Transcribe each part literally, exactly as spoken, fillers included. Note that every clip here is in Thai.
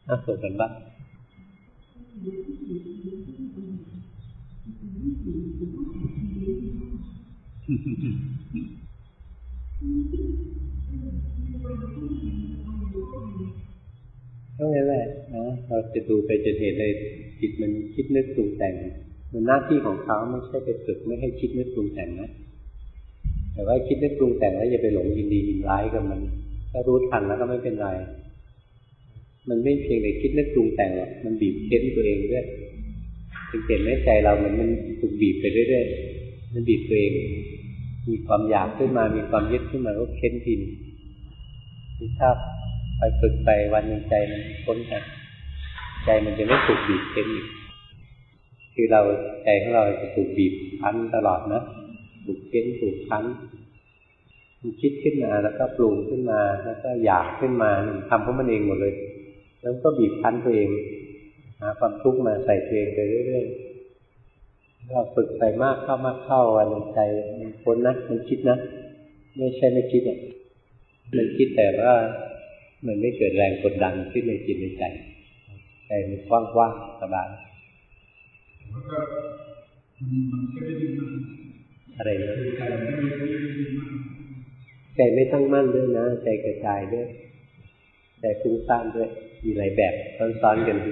น่าสนใจบ้างก็นั่นแหละนะเราจะดูไปจะเห็นเลยจิตมันคิดนึกปรุงแต่งมันหน้าที่ของเขาไม่ใช่ไปฝึกไม่ให้คิดนึกปรุงแต่งนะแต่ว่าคิดนึกปรุงแต่งแล้วอย่าไปหลงยินดียินร้ายกับมันถ้ารู้ทันแล้วก็ไม่เป็นไรมันไม่เพียงแต่คิดนึกปรุงแต่งหรอกมันบีบเค้นตัวเองด้วยถึงเห็นในใจเรามันมันถูกบีบไปเรื่อยๆมันบีบตัวเองมีความอยากขึ้นมามีความยึดขึ้นมาก็เค้นทีนี้ถ้าไปฝึกไปวันหนึ่งใจมันพ้นกันใจมันจะไม่ถูกบีบเค้นอีกคือเราใจของเราจะถูกบีบคั้นตลอดนะถูกเค้นถูกคั้นมันคิดขึ้นมาแล้วก็ปรุงขึ้นมาแล้วก็อยากขึ้นมาทำเพราะมันเองหมดเลยแล้วก็บีบคั้นตัวเองหาความทุกข์มาใส่ตัวเองไปเรื่อยๆเราฝึกไปมากเข้ามากเข้าวันหนึ่งใจมันพ้นนะมันคิดนะไม่ใช่ไม่คิดอ่ะมันคิดแต่ว่ามันไม่เกิดแรงกดดันขึ้นในจิตในใจใจมันว่างๆสบายอะไรนะใจไม่ตั้งมั่นด้วยนะใจกระจายด้วยใจฟุ้งซ่านด้วยมีหลายแบบซ้อนๆกัน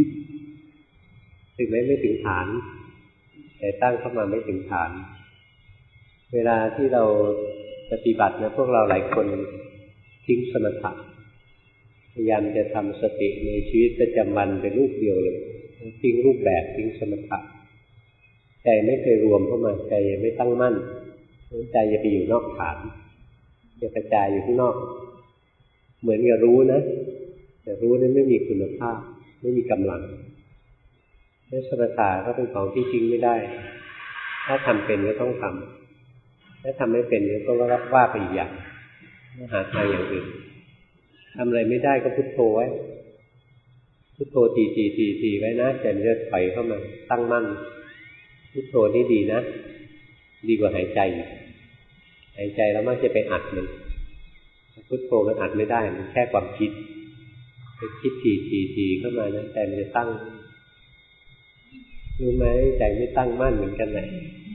ถึงแม้ไม่ถึงฐานแต่ตั้งเข้ามาไม่ถึงฐานเวลาที่เราปฏิบัตินะพวกเราหลายคนทิ้งสมถะพยายามจะทำสติในชีวิตประจำวันเป็นรูปเดียวเลยทิ้งรูปแบบทิ้งสมถะใจไม่เคยรวมเข้ามาใจยังไม่ตั้งมั่นใจจะไปอยู่นอกฐานจะกระจายอยู่ข้างนอกเหมือนกับรู้นะแต่รู้นั้นไม่มีคุณภาพไม่มีกำลังและสมถะก็เป็นของที่ทิ้งไม่ได้ถ้าทำเป็นก็ต้องทำถ้าทำไม่เป็นก็ต้องว่าไปอีกอย่างหาทางอย่างอื่นทำอะไรไม่ได้ก็พุทโธไว้พุทโธทีทีทีทีไว้นะใจมันจะถอยเข้ามาตั้งมั่นพุทโธนี่ดีนะดีกว่าหายใจหายใจแล้วมันจะไปอัดมันพุทโธมันอัดไม่ได้มันแค่ความคิดไปคิดทีทีทีเข้ามานะใจมันจะตั้งรู้ไหมใจไม่ตั้งมั่นเหมือนกันไหน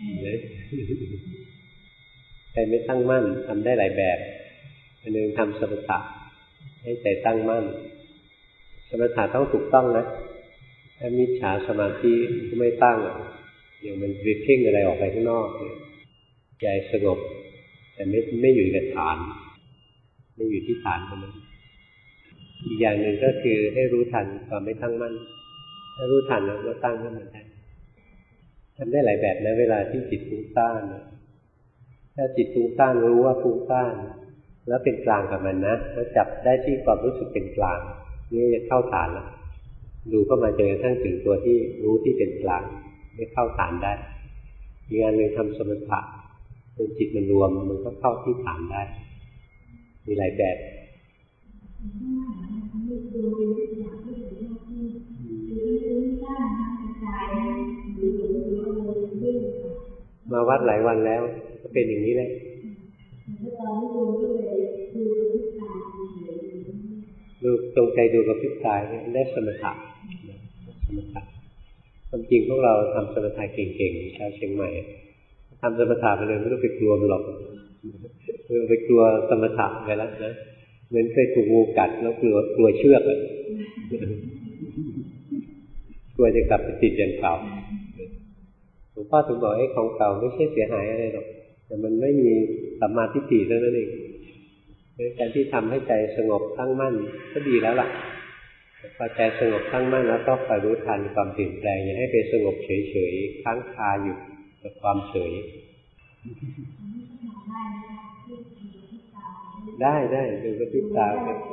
ใจไม่ตั้งมั่นทำได้หลายแบบอันนึงทำสมถะให้ใจตั้งมั่นสมถะต้องถูกต้องนะถ้ามิจฉาสมาธิก็ไม่ตั้งอย่างมันเพ่งอะไรออกไปข้างนอกใจสงบแต่ไม่ไม่อยู่กับฐานไม่อยู่ที่ฐานมันอีกอย่างหนึ่งก็คือให้รู้ทันความไม่ตั้งมั่นถ้ารู้ทันแล้วก็ตั้งขึ้นมาได้ทำได้หลายแบบนะเวลาที่จิตฟุ้งซ่านถ้าจิตฟุ้งซ่านรู้ว่าฟุ้งซ่านแล้วเป็นกลางกับมันนะแล้วจับได้ที่ความรู้สึกเป็นกลางนี่จะเข้าฐานแล้วดูเข้ามาจนกระทั่งถึงตัวที่รู้ที่เป็นกลางไม่เข้าฐานได้อีกอันหนึ่งทำสมถะจนจิตมันรวมมันก็เข้าที่ฐานได้มีหลายแบบมาวัดหลายวันแล้วก็เป็นอย่างนี้เลยดูตรงใจดูกับพริบตาได้สมถะสมถะความจริงพวกเราทำสมถะเก่งๆชาวเชียงใหม่ทำสมถะไปเลยไม่ต้องไปกลัวมันหรอกไม่ต้องไปกลัวสมถะไปแล้วนะเหมือนเคยถูกงูกัดแล้วกลัวกลัวเชือกอะกลัวจะกลับไปติดอย่างเก่าหลวงพ่อถึงบอกไอ้ของเก่าไม่ใช่เสียหายอะไรหรอกแต่มันไม่มีสัมมาทิฏฐิเท่านั้นเองการที่ทำให้ใจสงบตั้งมั่นก็ดีแล้วล่ะพอใจสงบตั้งมั่นแล้วก็คอยรู้ทันความเปลี่ยนแปลงอย่าให้ไปสงบเฉยๆค้างคาอยู่กับความเฉยได้ได้ดูกระพริบตา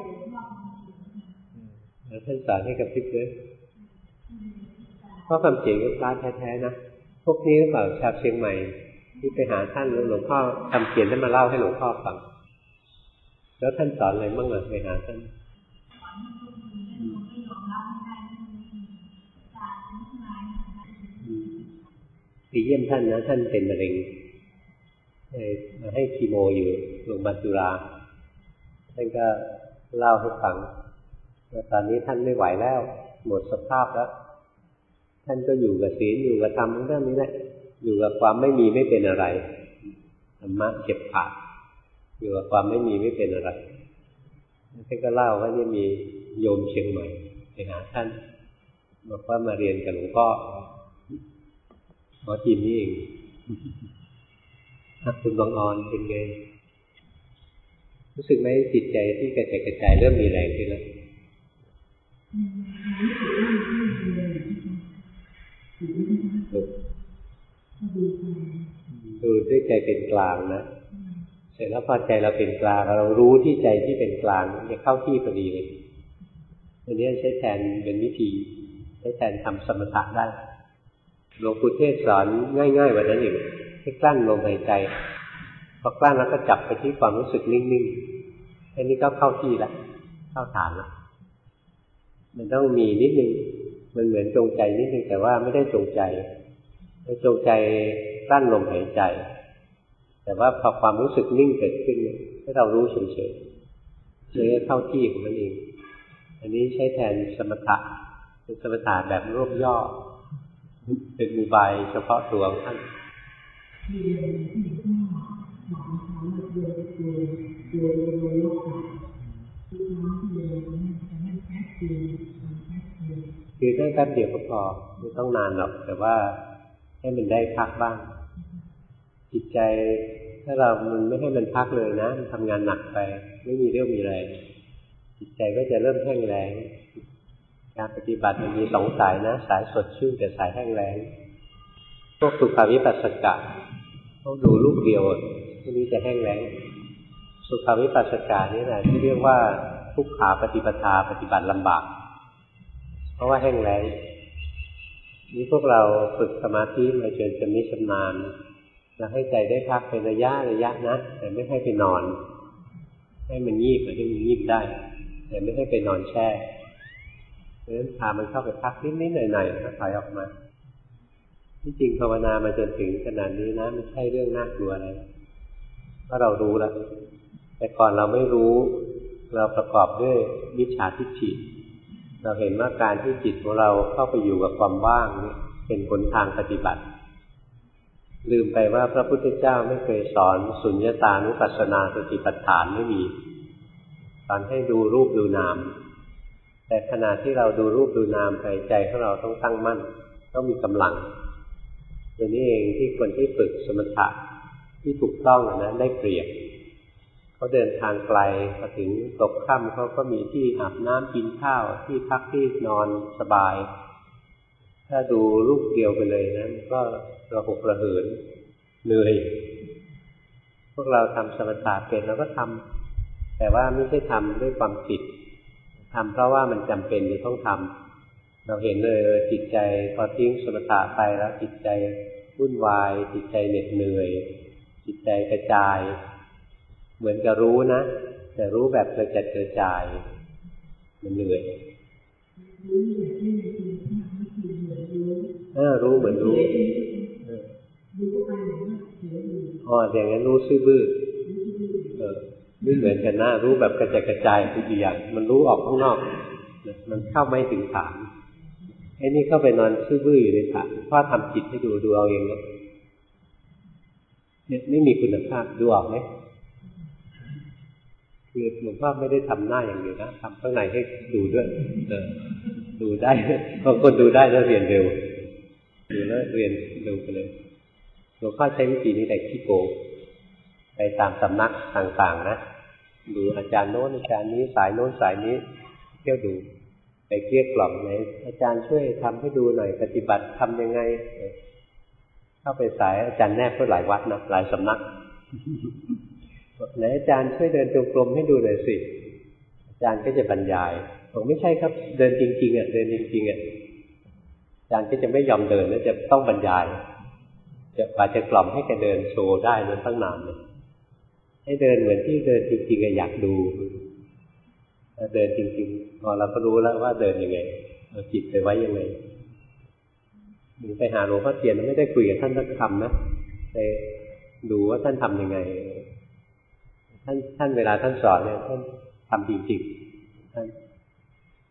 แล้วท่านสอนให้กระพริบด้วยเพราะความจริงก็พลาดแท้ๆนะพวกนี้หรือเปล่าชาวเชียงใหม่ที่ไปหาท่านหลวงพ่อทำเขียนท่านมาเล่าให้หลวงพ่อฟังแล้วท่านสอนอะไรบ้างล่ะไปหาท่านไปเยี่ยมท่านนะท่านเป็นมะเร็งมาให้คีโมอยู่โรงพยาบาลจุฬาท่านก็เล่าให้ฟังตอนนี้ท่านไม่ไหวแล้วหมดสภาพแล้วท่านก็อยู่กับศีลอยู่กับธรรมเรื่องนี้แหละอยู่กับความไม่มีไม่เป็นอะไรธรรมะเก็บขาดอยู่กับความไม่มีไม่เป็นอะไรท่านก็เล่าว่านี่มีโยมเชียงใหม่ไปหาท่านบอกว่ามาเรียนกับหลวงพ่อขอทีมนี้เองคุณบางออนเป็นไงรู้สึกไหมจิตใจที่กระจายกระจายเริ่มมีแรงขึ้นแล้วดูด้วยใจเป็นกลางนะเสร็จแล้วพอใจเราเป็นกลางเรารู้ที่ใจที่เป็นกลางจะเข้าที่พอดีเลยอันนี้ใช้แทนเป็นวิธีใช้แทนทำสมถะได้หลวงปู่เทศสอนง่ายๆแบบนั้นอีกให้กลั้นลมหายใจพอกลั้นแล้วก็จับไปที่ความรู้สึกนิ่งๆอันนี้ก็เข้าที่แล้วเข้าฐานแล้วมันต้องมีนิดนึงมันเหมือนจงใจนิดนึงแต่ว่าไม่ได้จงใจไม่จงใจกลั้นลมหายใจแต่ว่าพอความรู้สึกนิ่งเกิดขึ้นให้เรารู้เฉยๆเลยเข้าที่ของมันเองอันนี้ใช้แทนสมถะเป็นสมถะแบบรวบย่อเป็นอุบายเฉพาะตัวของท่านคือได้แป๊บเดียวก็พอไม่ต้องนานหรอกแต่ว่าให้มันได้พักบ้างจิตใจถ้าเรามันไม่ให้มันพักเลยนะมันทำงานหนักไปไม่มีเรี่ยวมีแรงจิตใจก็จะเริ่มแห้งแล้งการปฏิบัติมันมีสองสายนะสายสดชื่นกับสายแห้งแล้งพวกสุขวิปัสสกะต้องดูลูกเดียวที่นี้จะแห้งแล้งสุขวิปัสสกะนี่แหละที่เรียกว่าทุกขาปฏิปทาปฏิบัติลำบากเพราะว่าแห้งแล้งนี่พวกเราฝึกสมาธิมาจนชำนิชำนาญเราให้ใจได้พักเป็นระยะระยะนะแต่ไม่ให้ไปนอนให้มันงีบให้มันงีบได้แต่ไม่ให้ไปนอนแช่เพราะฉะนั้นพามันเข้าไปพักนิดๆหน่อยๆแล้วถอยออกมาที่จริงภาวนามาจนถึงขนาดนี้นะไม่ใช่เรื่องน่ากลัวอะไรเพราะเรารู้แล้วแต่ก่อนเราไม่รู้เราประกอบด้วยมิจฉาทิฏฐิเราเห็นว่าการที่จิตของเราเข้าไปอยู่กับความว่างนี่เป็นหนทางปฏิบัติลืมไปว่าพระพุทธเจ้าไม่เคยสอนสุญญตานุปัสสนาสติปัฏฐานไม่มีสอนให้ดูรูปดูนามแต่ขณะที่เราดูรูปดูนามใจของเราต้องตั้งมั่นต้องมีกำลังตัวนี้เองที่คนที่ฝึกสมถะที่ถูกต้องนะได้เปรียบเขาเดินทางไกลพอถึงตกค่ำเขาก็มีที่อาบน้ำกินข้าวที่พักที่นอนสบายถ้าดูรูปเดียวไปเลยนะก็ระหกระเหินเหนื่อยพวกเราทำสมถะเป็นเราก็ทำแต่ว่าไม่ใช่ทำด้วยความผิดทำเพราะว่ามันจำเป็นจะต้องทำเราเห็นเลยจิตใจพอทิ้งสมถะไปแล้วจิตใจวุ่นวายจิตใจเหน็ดเหนื่อยจิตใจกระจายเหมือนกับรู้นะแต่รู้แบบกระจัดกระจายมันเหนื่อยเออรู้เหมือนรู้อ๋ออย่างนั้นรู้ซื่อบื้อเออไม่เหมือนกันนะรู้แบบกระจายกระจายทุกอย่างมันรู้ออกข้างนอกมันเข้าไม่ถึงฐานไอ้นี่เข้าไปนอนซื่อบื้ออยู่ในฐานพ่อทำจิตให้ดูดูเอาเองนะเนี่ยไม่มีคุณภาพดูออกไหมคือหลวงพ่อไม่ได้ทำหน้าอย่างเดียวนะทำข้างในให้ดูด้วยเออดูได้บางคนดูได้แล้วเรียนเร็วดูแล้วเรียนเร็วไปเลยหลวงพ่อใช้วิธีนี้แต่ขี้โกงไปตามสำนักต่างๆนะดูอาจารย์โน้นอาจารย์นี้สายโน้นสายนี้เที่ยวดูไปเกลี้ยกล่อมไหนอาจารย์ช่วยทำให้ดูหน่อยปฏิบัติทำยังไงเข้าไปสายอาจารย์แนบก็หลายวัดนะหลายสำนักไหนอาจารย์ช่วยเดินจงกรมให้ดูหน่อยสิอาจารย์ก็จะบรรยายบอกไม่ใช่ครับเดินจริงๆอ่ะเดินจริงๆอ่ะอาจารย์ก็จะไม่ยอมเดินแล้วจะต้องบรรยายจะกว่าจะกล่อมให้แกเดินโชว์ได้นั้นตั้งนานเลยให้เดินเหมือนที่เดินจริงๆอยากดูเดินจริงๆพอเราก็รู้แล้วว่าเดินยังไงเอาจิตไปไว้ยังไงหรือไปหาหลวงพ่อเทียนไม่ได้คุยกับท่านสักคำนะไปดูว่าท่านทำยังไงท่านท่านเวลาท่านสอนเนี่ยท่านทำจริงๆท่าน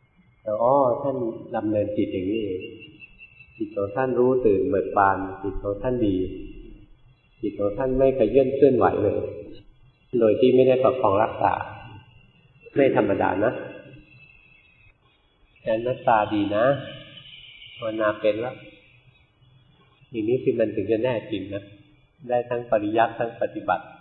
แต่อ๋อท่านดำเนินจิตอย่างนี้เองจิตของท่านรู้ตื่นเบิกบานจิตของท่านดีจิตของท่านไม่ขยื่นเคลื่อนไหวเลยโดยที่ไม่ได้ประคองรักษาไม่ธรรมดานะแต่หน้าตาดีนะภาวนาเป็นแล้วอย่างนี้คือมันถึงจะแน่จริงนะได้ทั้งปริยัติทั้งปฏิบัติ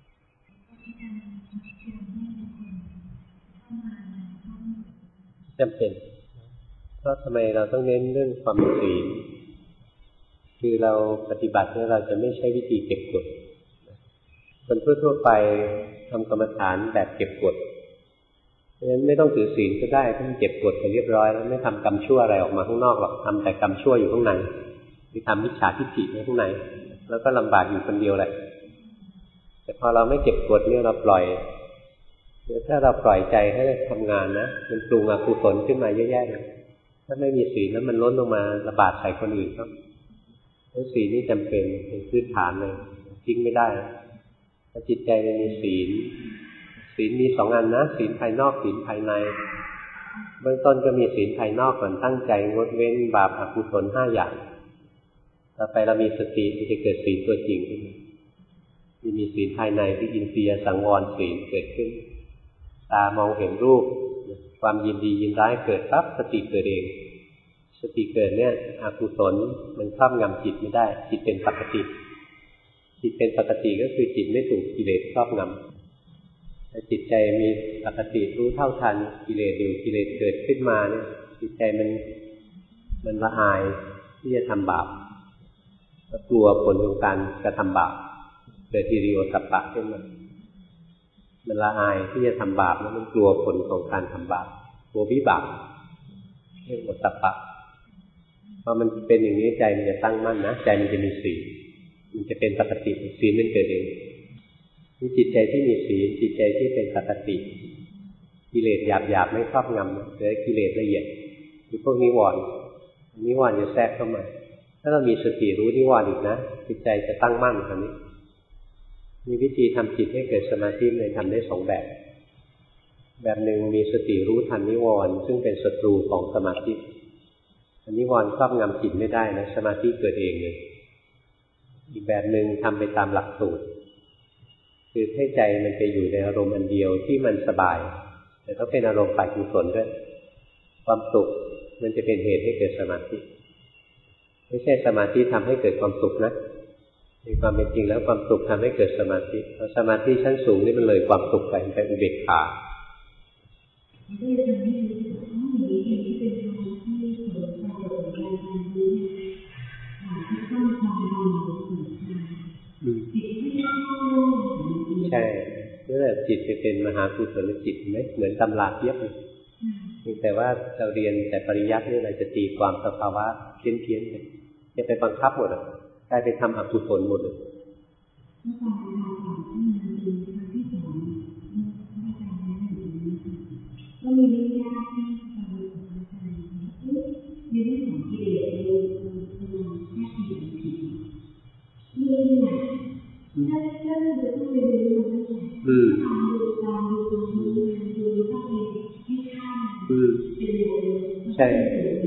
จำเป็นเพราะทำไมเราต้องเน้นเรื่องความศีลคือเราปฏิบัติเนี่ยเราจะไม่ใช้วิธีเก็บกดคนทั่วๆไปทำกรรมฐานแบบเก็บกดเพราะฉะนั้นไม่ต้องถือศีลก็ได้ถ้ามันเก็บกดไปเรียบร้อยแล้วไม่ทำกรรมชั่วอะไรออกมาข้างนอกหรอกทำแต่กรรมชั่วอยู่ข้างในคือทำมิจฉาทิฏฐิไว้ข้างในแล้วก็ลำบากอยู่คนเดียวแหละแต่พอเราไม่เก็บกดเนี่ยเราปล่อยเดี๋ยวถ้าเราปล่อยใจให้ทำงานนะมันปรุงอกุศลขึ้นมาเยอะแยะเลยถ้าไม่มีศีลนั้นมันล้นลงมาระบาดใส่คนอื่นครับเพราะศีลนี่จำเป็นเป็นพื้นฐานเลยทิ้งไม่ได้ถ้าจิตใจมันมีศีลศีลมีสองอันนะศีลภายนอกศีลภายในเบื้องต้นก็มีศีลภายนอกก่อนตั้งใจงดเว้นบาปอกุศลห้าอย่างต่อไปเรามีสติที่จะเกิดศีลตัวจริงขึ้นมีมีศีลภายในที่อินทรียสังวรศีลเกิดขึ้นตามองเห็นรูปความยินดียินร้ายเกิดปั๊บสติเกิดเองสติเกิดเนี่ยอกุศลมันครอบงำจิตไม่ได้จิตเป็นปกติจิตเป็นปกติก็คือจิตไม่ถูกกิเลสครอบงำแต่จิตใจมีปกติรู้เท่าทันกิเลสอยู่กิเลสเกิดขึ้นมาเนี่ยจิตใจมันมันละอายที่จะทำบาปก็กลัวผลของการกระทำบาปเกิดฮิริโอตตัปปะขึ้นมามันละอายที่จะทำบาปแล้วมันกลัวผลของการทำบาปกลัววิบากเรียกโอตตัปปะพอมันเป็นอย่างนี้ใจมันจะตั้งมั่นนะใจมันจะมีศีลมันจะเป็นปกติศีลมันเกิดเองนี่จิตใจที่มีศีลจิตใจที่เป็นปกติกิเลสหยาบๆไม่ครอบงำแต่กิเลสละเอียดคือพวกนิวรณ์นิวรณ์จะแทรกเข้ามาถ้าเรามีสติรู้นิวรณ์อีกนะจิตใจจะตั้งมั่นคราวนี้มีวิธีทำจิตให้เกิดสมาธิเลยทำได้สองแบบแบบหนึ่งมีสติรู้ทันนิวรณ์ซึ่งเป็นศัตรูของสมาธินิวรณ์ครอบงำจิตไม่ได้นะสมาธิเกิดเองเลยอีกแบบหนึ่งทำไปตามหลักสูตรคือให้ใจมันไปอยู่ในอารมณ์อันเดียวที่มันสบายแต่ต้องเป็นอารมณ์ฝ่ายกุศลด้วยความสุขมันจะเป็นเหตุให้เกิดสมาธิไม่ใช่สมาธิทำให้เกิดความสุขนะในความเป็นจริงแล้วความสุขทำให้เกิดสมาธิเพราะสมาธิชั้นสูงนี่มันเลยความสุขไปเป็นอุเบกขาใช่นี่แหละจิตจะเป็นมหากุศลจิตไหมเหมือนตำราเทียบเลยแต่ว่าเราเรียนแต่ปริยัตินี่เราจะตีความสภาวะเพี้ยนๆไปจะไปบังคับหมดอ่ะกลายไปทำอกุศลหมดเลยก็มีวิญญาณที่ทำในเรื่องของกิเลสเราเราแค่เห็นผิดมีหนักถ้าถ้าเราดูต้องไปดูมันตั้งแต่ตามดูตามดูตรงนี้ดูต้องไปให้ข้ามเป็นโลใช่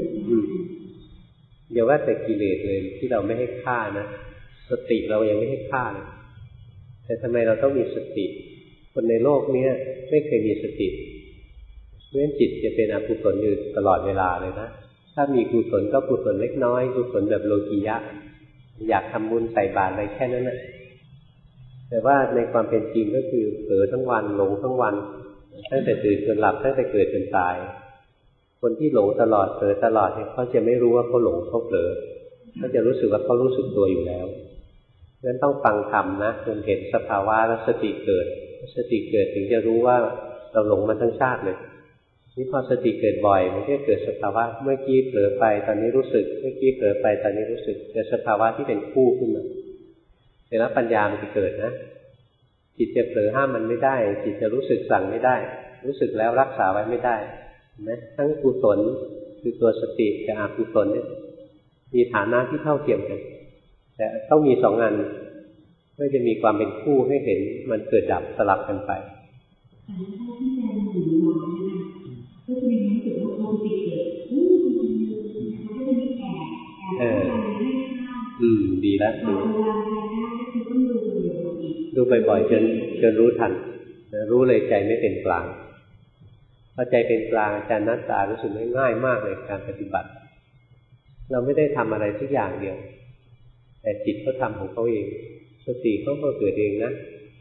เดี๋ยวว่าแต่กิเลสเลยที่เราไม่ให้ฆ่านะสติเรายังไม่ให้ฆ่าเลยแต่ทำไมเราต้องมีสติคนในโลกนี้ไม่เคยมีสติเพราะฉะนั้นจิตจะเป็นอกุศลอยู่ตลอดเวลาเลยนะถ้ามีกุศลก็กุศลเล็กน้อยกุศลแบบโลกียะอยากทำบุญใส่บาตรอะไรแค่นั้นแหละแต่ว่าในความเป็นจริงก็คือเผลอทั้งวันหลงทั้งวันตั้งแต่ตื่นจนหลับตั้งแต่เกิดจนตายคนที่หลงตลอดเผลอตลอดเนี่ยเขาจะไม่รู้ว่าเขาหลงเขาเผลอเขาจะรู้สึกว่าเขารู้สึกตัวอยู่แล้วเพราะฉะนั้นต้องฟังธรรมนะจนเห็นสภาวะแล้วสติเกิดสติเกิดถึงจะรู้ว่าเราหลงมาทั้งชาติเลยนี่พอสติเกิดบ่อยมันก็เกิดสภาวะเมื่อกี้เผลอไปตอนนี้รู้สึกเมื่อกี้เผลอไปตอนนี้รู้สึกเกิดสภาวะที่เป็นคู่ขึ้นมาแต่แล้วปัญญามันจะเกิดนะจิตจะเผลอห้ามมันไม่ได้จิตจะรู้สึกสั่งไม่ได้รู้สึกแล้วรักษาไว้ไม่ได้นะทั้งกุศลคือตัวสติกับอกุศลเนี่ยมีฐานะที่เท่าเทียมกันแต่ต้องมีสองอันเพื่อจะมีความเป็นคู่ให้เห็นมันเกิดดับสลับกันไปก็จะมีรู้สึกว่าเอออืมดีแล้วดูดูบ่อยๆจนจนรู้ทันรู้เลยใจไม่เป็นกลางพอใจเป็นกลางอาจารย์นัตตารู้สึกง่ายมากเลยการปฏิบัติเราไม่ได้ทำอะไรสักอย่างเดียวแต่จิตเขาทำของเขาเองสติเขาก็เกิดเองนะ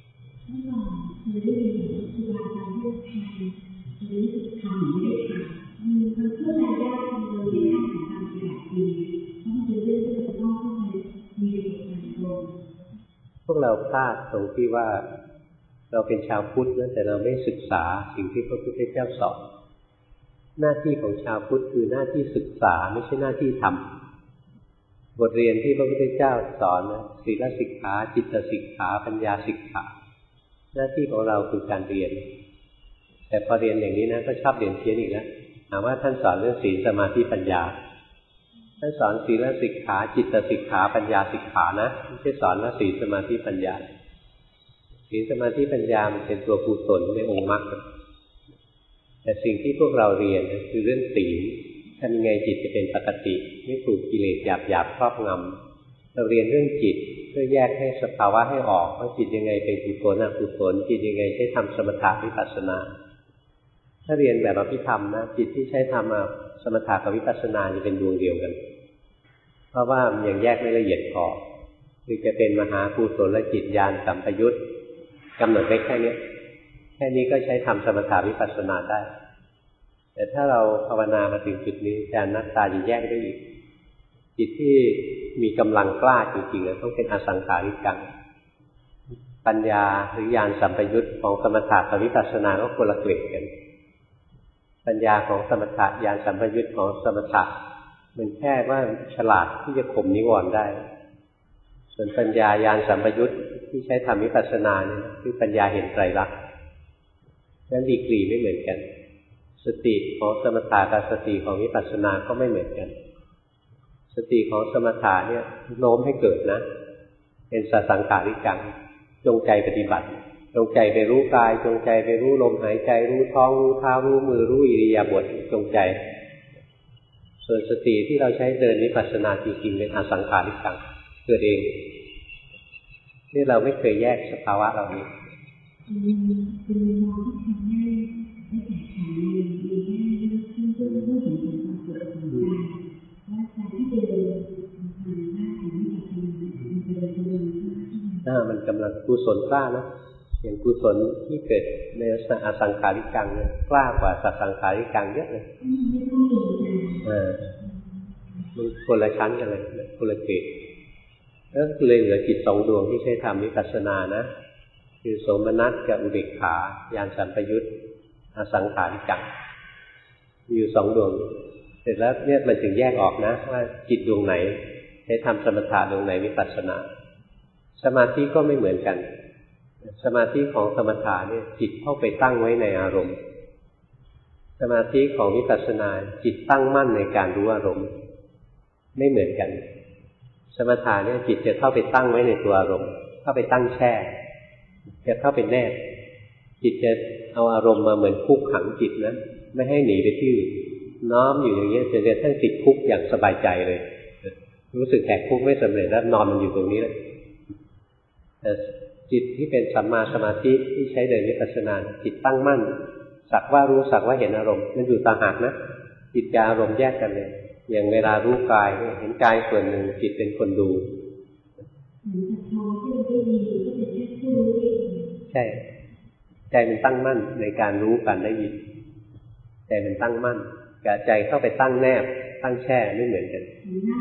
พวกเราพลาดตรงที่ว่าเราเป็นชาวพุทธนะแต่เราไม่ศึกษาสิ่งที่พระพุทธเจ้าสอนหน้าที่ของชาวพุทธคือหน้าที่ศึกษาไม่ใช่หน้าที่ทำบทเรียนที่พระพุทธเจ้าสอนนะศีลสิกขาจิตสิกขาปัญญาสิกขาหน้าที่ของเราคือการเรียนแต่พอเรียนอย่างนี้นะก็ชอบเรียนเพี้ยนอีกแล้วถามว่าท่านสอนเรื่องศีลสมาธิปัญญาท่านสอนศีลสิกขาจิตสิกขาปัญญาสิกขานะไม่ใช่สอนว่าศีลสมาธิปัญญาศีลสมาธิปัญญามันเป็นตัวกุศลในองค์มรรคแต่สิ่งที่พวกเราเรียนคือเรื่องศีลทำยังไงจิตจะเป็นปกติไม่ถูกกิเลสหยาบๆครอบงำเราเรียนเรื่องจิตเพื่อแยกให้สภาวะให้ออกว่าจิตยังไงเป็นกุศลอกุศลจิตยังไงใช้ทำสมถะวิปัสสนาถ้าเรียนแบบอภิธรรมนะจิตที่ใช้ทำสมถะกับวิปัสสนาจะเป็นดวงเดียวกันเพราะว่ามันยังแยกไม่ละเอียดพอคือจะเป็นมหากุศลจิตญาณสัมปยุตกำหนดไว้แค่นี้แค่นี้ก็ใช้ทำสมถะวิปัสสนาได้แต่ถ้าเราภาวนามาถึงจุดนี้อาจารย์นัตตาจะแยกได้อีกจิตที่มีกำลังกล้าจริงๆต้องเป็นอสังขาริกังปัญญาหรือญาณสัมปยุตของสมถะกับวิปัสสนาก็คนละเกรดกันปัญญาของสมถะญาณสัมปยุตของสมถะมันแค่ว่าฉลาดที่จะข่มนิวรณ์ได้ส่วนปัญญาญาณสัมปยุตที่ใช้ทำวิปัสสนาเนี่ยคือปัญญาเห็นไตรลักษณ์นั้นดีกรีไม่เหมือนกันสติของสมถะกับสติของวิปัสสนาก็ไม่เหมือนกันสติของสมถะเนี่ยโน้มให้เกิดนะเป็นสัสังขาริกังจงใจปฏิบัติจงใจไปรู้กายจงใจไปรู้ลมหายใจรู้ท้องรู้เท้ารู้มือรู้อิริยาบถจงใจส่วนสติที่เราใช้เดินวิปัสสนาจริงๆเป็นอสังขาริกังเกิดเองนี่เราไม่เคยแยกสภาวะเหล่านี้ถ้ามันกำลังกุศลกล้านะอย่างกุศลที่เกิดในลักษณะอสังขาริกังเนี่ยกล้ากว่าสัสังขาริกังเยอะเลยอ่ามันคนละชั้นกันเลยคนละเกรดก็เลยเหลือจิตสองดวงที่ใช้ทำวิปัสสนานะคือโสมนัสกับอุเบกขาญาณสัมปยุตอสังขาริกังมีอยู่สองดวงเสร็จแล้วเนี่ยมันถึงแยกออกนะว่าจิตดวงไหนใช้ทำสมถะดวงไหนวิปัสสนาสมาธิก็ไม่เหมือนกันสมาธิของสมถะเนี่ยจิตเข้าไปตั้งไว้ในอารมณ์สมาธิของวิปัสสนาจิตตั้งมั่นในการรู้อารมณ์ไม่เหมือนกันสมถะเนี่ยจิตจะเข้าไปตั้งไว้ในตัวอารมณ์เข้าไปตั้งแช่จะเข้าไปแนบจิตจะเอาอารมณ์มาเหมือนคุกขังจิตนะไม่ให้หนีไปที่อื่นน้อมอยู่อย่างนี้จนกระทั่งติดคุกอย่างสบายใจเลยรู้สึกแหกคุกไม่สำเร็จแล้วนอนมันอยู่ตรงนี้แหละแต่จิตที่เป็นสัมมาสมาธิที่ใช้เดินวิปัสสนาจิตตั้งมั่นสักว่ารู้สักว่าเห็นอารมณ์มันอยู่ต่างหากนะจิตกับอารมณ์แยกกันเลยอย่างเวลารู้กายเห็นกายส่วนหนึ่งจิตเป็นคนดูใช่ใจมันตั้งมั่นในการรู้การได้ยินใจมันตั้งมั่นกับใจเข้าไปตั้งแนบตั้งแช่ไม่เหมือนกัน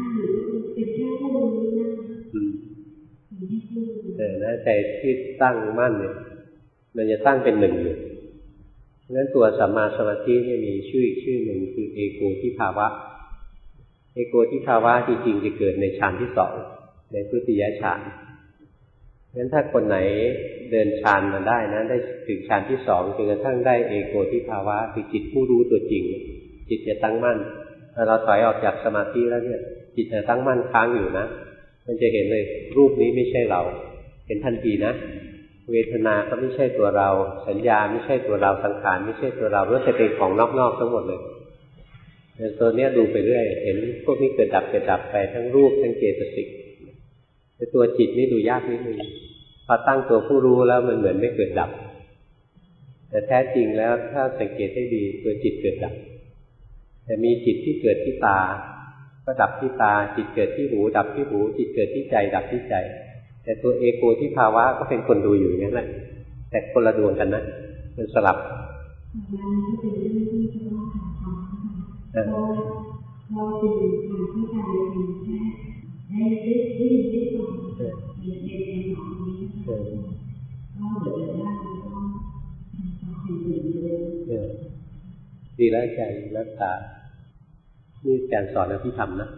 เออนะใจที่ตั้งมั่นเนี่ยมันจะตั้งเป็นหนึ่งอยู่เพราะฉะนั้นตัวสัมมาสมาธิเนี่ยมีชื่ออีกชื่อหนึ่งคือเอโกทิภาวะเอโกทิภาวะจริงๆจะเกิดในฌานที่สองในทุติยฌานงั้นถ้าคนไหนเดินฌานมาได้นะได้ถึงฌานที่สองจนกระทั่งได้เอโกทิภาวะคือจิตผู้รู้ตัวจริงจิตจะตั้งมั่นถ้าเราถอยออกจากสมาธิแล้วเนี่ยจิตจะตั้งมั่นค้างอยู่นะมันจะเห็นเลยรูปนี้ไม่ใช่เราเห็นทันทีนะเวทนาก็ไม่ใช่ตัวเราสัญญาไม่ใช่ตัวเราสังขารไม่ใช่ตัวเราล้วนแต่เป็นของนอกๆทั้งหมดเลยตัวเนี้ยดูไปเรื่อยเห็นพวกนี้เกิดดับเกิดดับไปทั้งรูปทั้งเจตสิกแต่ตัวจิตนี่ดูยากนิดนึงพอตั้งตัวผู้รู้แล้วมันเหมือนไม่เกิดดับแต่แท้จริงแล้วถ้าสังเกตให้ดีตัวจิตเกิดดับแต่มีจิตที่เกิดที่ตาก็ดับที่ตาจิตเกิดที่หูดับที่หูจิตเกิดที่ใจดับที่ใจแต่ตัวเอโกที่ภาวะก็เป็นคนดูอยู่อย่างนั้นแหละแต่คนละดวงกันนะมันสลับเราจะดูทางที่การเรียนแค่ได้ได้ได้ยินได้ฟังเรียนเรียนเรียนหมอนี้ก็เหลือแต่ว่าเราต้องทำสิ่งอื่นเลยดีแล้วอาจารย์นักษานี่อาจารย์สอนอภิธรรมนะ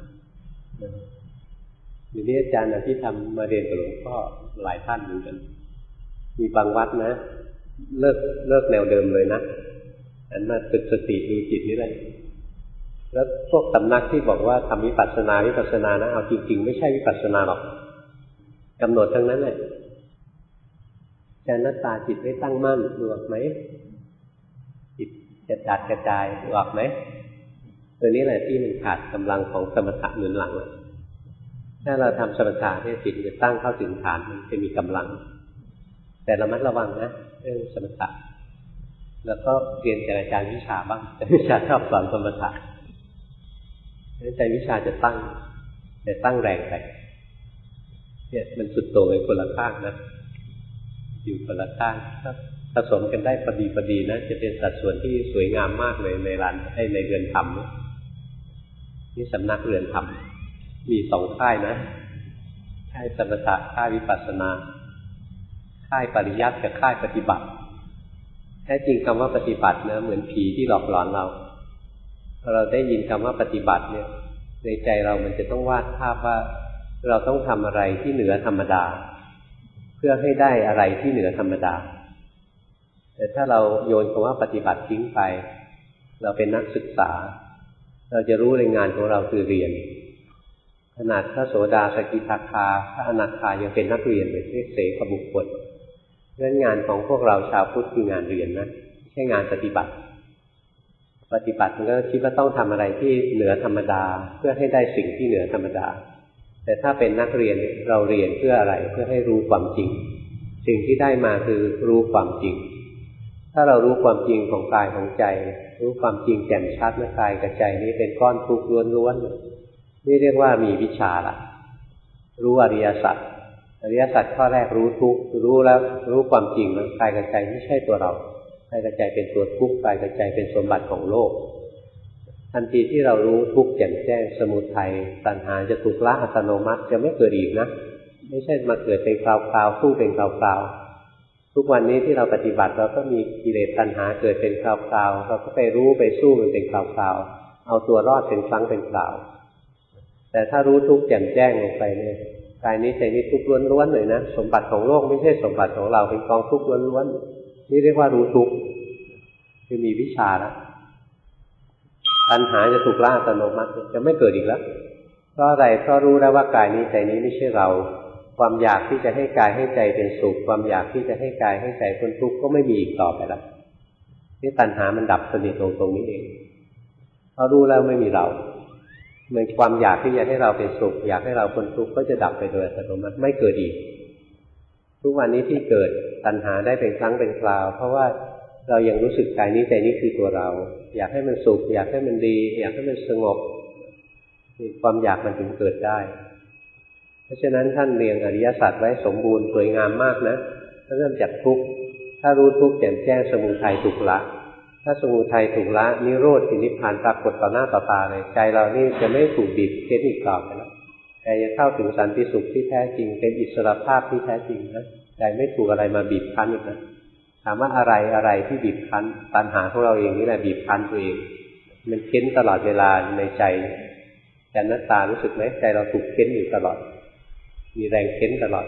อยู่นี่อาจารย์อภิธรรมมาเรียนกับหลวงพ่อหลายท่านเหมือนกันมีบางวัดนะเลิกเลิกแนวเดิมเลยนะอันมาฝึกสติดูจิตนี่แหละแล้วพวกสำนักที่บอกว่าทำวิปัสสนาวิปัสสนานะเอาจริงๆไม่ใช่วิปัสสนาหรอกกำหนดทั้งนั้นเลยจะนัตตาจิตไม่ตั้งมั่นดูออกไหมจิตจะจัดกระจายดูออกไหมตัวนี้แหละที่มันขาดกำลังของสมถะหนุนหลังถ้าเราทำสมถะเนี่ยจิตจะตั้งเข้าถึงฐานมันจะมีกำลังแต่ระมัดระวังนะเรื่องสมถะแล้วก็เรียนจากอาจารย์วิชาบ้างแต่วิชาชอบสอนสมถะใจวิชาจะตั้งแต่ตั้งแรงไปเนี่ยมันสุดโต่งในคนละข้างนะอยู่คนละข้างถ้าผสมกันได้พอดีพอดีนะจะเป็นสัดส่วนที่สวยงามมากเลยในร้านให้ในเรือนธรรมนี่สำนักเรือนธรรมมีสองค่ายนะค่ายสมถะค่ายวิปัสสนาค่ายปริยัติกับค่ายปฏิบัติแท้จริงคำว่าปฏิบัตินะเหมือนผีที่หลอกหลอนเราพอเราได้ยินคำว่าปฏิบัติเนี่ยในใจเรามันจะต้องวาดภาพว่าเราต้องทำอะไรที่เหนือธรรมดาเพื่อให้ได้อะไรที่เหนือธรรมดาแต่ถ้าเราโยนคำว่าปฏิบัติทิ้งไปเราเป็นนักศึกษาเราจะรู้ในงานของเราคือเรียนขนาดพระโสดาสกิทาคาพระอนาคายังเป็นนักเรียนเลยเรียกเสขบุคคลเพราะฉะนั้นงานของพวกเราชาวพุทธคืองานเรียนนะไม่ใช่งานปฏิบัติปฏิบัติมันก็คิดว่าต้องทำอะไรที่เหนือธรรมดาเพื่อให้ได้สิ่งที่เหนือธรรมดาแต่ถ้าเป็นนักเรียนเราเรียนเพื่ออะไรเพื่อให้รู้ความจริงสิ่งที่ได้มาคือรู้ความจริงถ้าเรารู้ความจริงของกายของใจรู้ความจริงแจ่มชัดว่ากายกับใจนี้เป็นก้อนทุกข์ล้วนๆนี่เรียกว่ามีวิชาละรู้อริยสัจอริยสัจข้อแรกรู้ทุกข์รู้แล้วรู้ความจริงแล้วกายกับใจไม่ใช่ตัวเรากายกับใจเป็นตัวทุกข์กายกับใจเป็นสมบัติของโลกทันทีที่เรารู้ทุกข์แจ่มแจ้งสมุทัยตัณหาจะถูกละอัตโนมัติจะไม่เกิดอีกนะไม่ใช่มาเกิดเป็นคราวๆสู้เป็นคราวๆทุกวันนี้ที่เราปฏิบัติเราก็มีกิเลสตัณหาเกิดเป็นคราวๆเราก็ไปรู้ไปสู้มันเป็นคราวๆเอาตัวรอดเป็นครั้งเป็นคราวแต่ถ้ารู้ทุกข์แจ่มแจ้งลงไปเนี่ยกายนี้ใจนี้ทุกข์ล้วนๆเลยนะสมบัติของโลกไม่ใช่สมบัติของเราเป็นกองทุกข์ล้วนๆนี่เรียกว่ารู้ทุกข์คือมีวิชาแล้วตัณหาจะถูกละอัตโนมัติจะไม่เกิดอีกแล้วเพราะอะไรเพราะรู้แล้วว่ากายนี้ใจนี้ไม่ใช่เราความอยากที่จะให้กายให้ใจเป็นสุขความอยากที่จะให้กายให้ใจพ้นทุกข์ก็ไม่มีอีกต่อไปแล้วนี่ตัณหามันดับสนิทลงตรงนี้เองเพราะรู้แล้วไม่มีเราเหมือนความอยากที่จะให้เราเป็นสุขอยากให้เราพ้นทุกข์ก็จะดับไปโดยอัตโนมัติไม่เกิดอีกทุกวันนี้ที่เกิดตัณหาได้เป็นครั้งเป็นคราวเพราะว่าเรายังรู้สึกกายนี้ใจนี้คือตัวเราอยากให้มันสุขอยากให้มันดีอยากให้มันสงบความอยากมันถึงเกิดได้เพราะฉะนั้นท่านเรียงอริยสัจไว้สมบูรณ์สวยงามมากนะถ้าเริ่มจากทุกข์ถ้ารู้ทุกข์แจ่มแจ้งสมุทัยถูกละถ้าสมุทัยถูกละนิโรธนิพพานปรากฏต่อหน้าต่อตาเลยใจเรานี่จะไม่ถูกบีบเค้นอีกต่อไปแล้วใจจะเข้าถึงสันติสุขที่แท้จริงเป็นอิสรภาพที่แท้จริงนะใจไม่ถูกอะไรมาบีบคั้นอีกนะถามว่าอะไรอะไรที่บีบคั้นปัญหาของเราเองนี่แหละบีบคั้นตัวเองมันเค้นตลอดเวลาในใจแต่หน้าตารู้สึกไหมใจเราถูกเค้นอยู่ตลอดมีแรงเค้นตลอด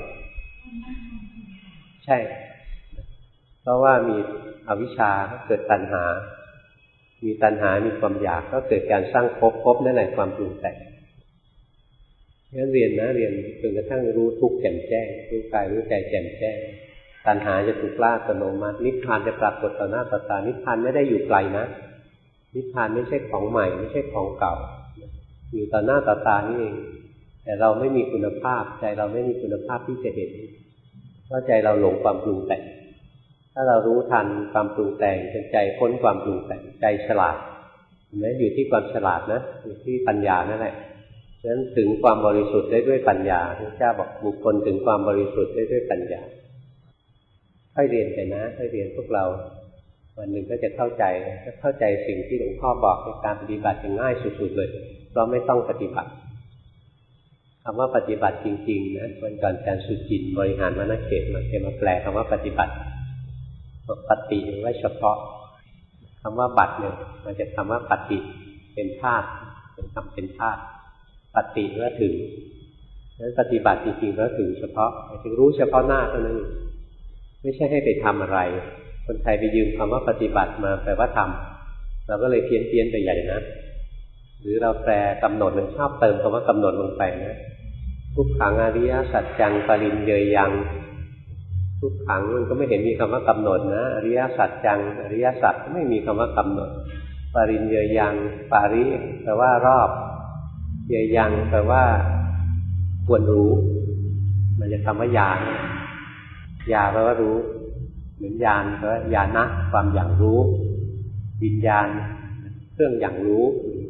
ใช่เพราะว่ามีอวิชชาเกิดตัณหามีตัณหามีความอยากก็เกิดการสร้างภพภพนั่นแหละความปรุงแต่งงั้นเรียนนะเรียนจนกระทั่งรู้ทุกข์แจ่มแจ้งรู้กายรู้ใจแจ่มแจ้งตัณหาจะถูกละอัตโนมัตินิพพานจะปรากฏต่อหน้าต่อตานิพพานไม่ได้อยู่ไกลนะนิพพานไม่ใช่ของใหม่ไม่ใช่ของเก่าอยู่ต่อหน้าต่อตานี่เองแต่เราไม่มีคุณภาพใจเราไม่มีคุณภาพที่จะเห็นเพราะใจเราหลงความปรุงแต่งถ้าเรารู้ทันความปรุงแต่งจนใจพ้นความปรุงแต่งใจฉลาดเห็นไหมอยู่ที่ความฉลาดนะอยู่ที่ปัญญานั่นแหละฉะนั้นถึงความบริสุทธิ์ได้ด้วยปัญญาพระเจ้าบอกบุคคลถึงความบริสุทธิ์ได้ด้วยปัญญาค่อยเรียนไปนะค่อยเรียนพวกเราวันหนึ่งก็จะเข้าใจจะเข้าใจสิ่งที่หลวงพ่อบอกในการปฏิบัติอย่างง่ายสุดๆเลยเราไม่ต้องปฏิบัติคำว่าปฏิบัติจริงๆนะวันก่อนอาจารย์สุจินต์บริหารมนเขตมาเคยมาแปลคำว่าปฏิบัติปฏิหรือว่าเฉพาะคำว่าบัติเนี่ยมันจะคำว่าปฏิเป็นธาตุเป็นคำเป็นธาตุปฏิว่าถึงฉะนั้นปฏิบัติจริงๆก็ถึงเฉพาะถึงรู้เฉพาะหน้าเท่านั้นไม่ใช่ให้ไปทำอะไรคนไทยไปยืมคำว่าปฏิบัติมาแปลว่าทำเราก็เลยเพี้ยนเพี้ยนไปใหญ่นะหรือเราแปลกำหนดมันชอบเติมคำว่ากำหนดลงไปนะทุกขังอริยสัจจังปริญเยยังทุกขังมันก็ไม่เห็นมีคำว่ากำหนดนะอริยสัจจังอริยสัจก็ไม่มีคำว่ากำหนดปริญเยยังปาริแปลว่ารอบเยยังแปลว่าควรรู้มันจะคำว่าญาณญาแปลว่ารู้เหมือนญาณแปลว่าญาณะความอย่างรู้วิญญาณเครื่องอย่างรู้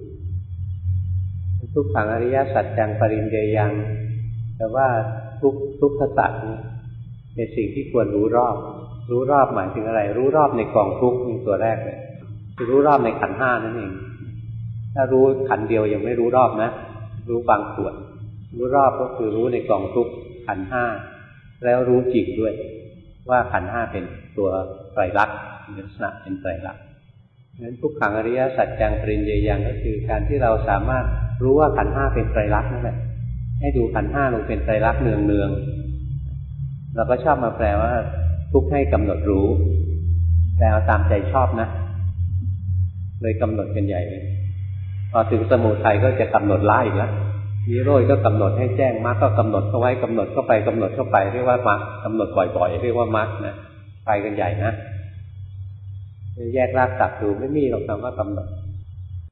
ทุกขังอริยสัจจังปริญเยยังแปลว่าทุกทุกขสัจเป็นสิ่งที่ควรรู้รอบรู้รอบหมายถึงอะไรรู้รอบในกองทุกข์นี่ตัวแรกเลยคือรู้รอบในขันธ์ห้านั่นเองถ้ารู้ขันธ์เดียวยังไม่รู้รอบนะรู้บางส่วนรู้รอบก็คือรู้ในกองทุกข์ขันธ์ห้าแล้วรู้จริงด้วยว่าขันธ์ห้าเป็นตัวไตรลักษณ์ลักษณะเป็นไตรลักษณ์งั้นทุกขังอริยสัจจังปริญเยยังก็คือการที่เราสามารถรู้ว่าขันธ์ห้าเป็นไตรลักษณ์นั่นแหละให้ดูขันธ์ห้าลงเป็นไตรลักษณ์เนืองๆเราก็ชอบมาแปลว่าทุกข์ให้กำหนดรู้แปลเอาตามใจชอบนะเลยกำหนดกันใหญ่เลยพอถึงสมุทัยก็จะกำหนดละอีกแล้วนิโรธก็กำหนดให้แจ้งมรรคก็กำหนดเข้าไว้กำหนดเข้าไปกำหนดเข้าไปเรียกว่ามรรคกำหนดบ่อยๆเรียกว่ามรรคนะไปกันใหญ่นะแยกรากศัพท์ดูไม่มีหรอกคำว่ากำหนด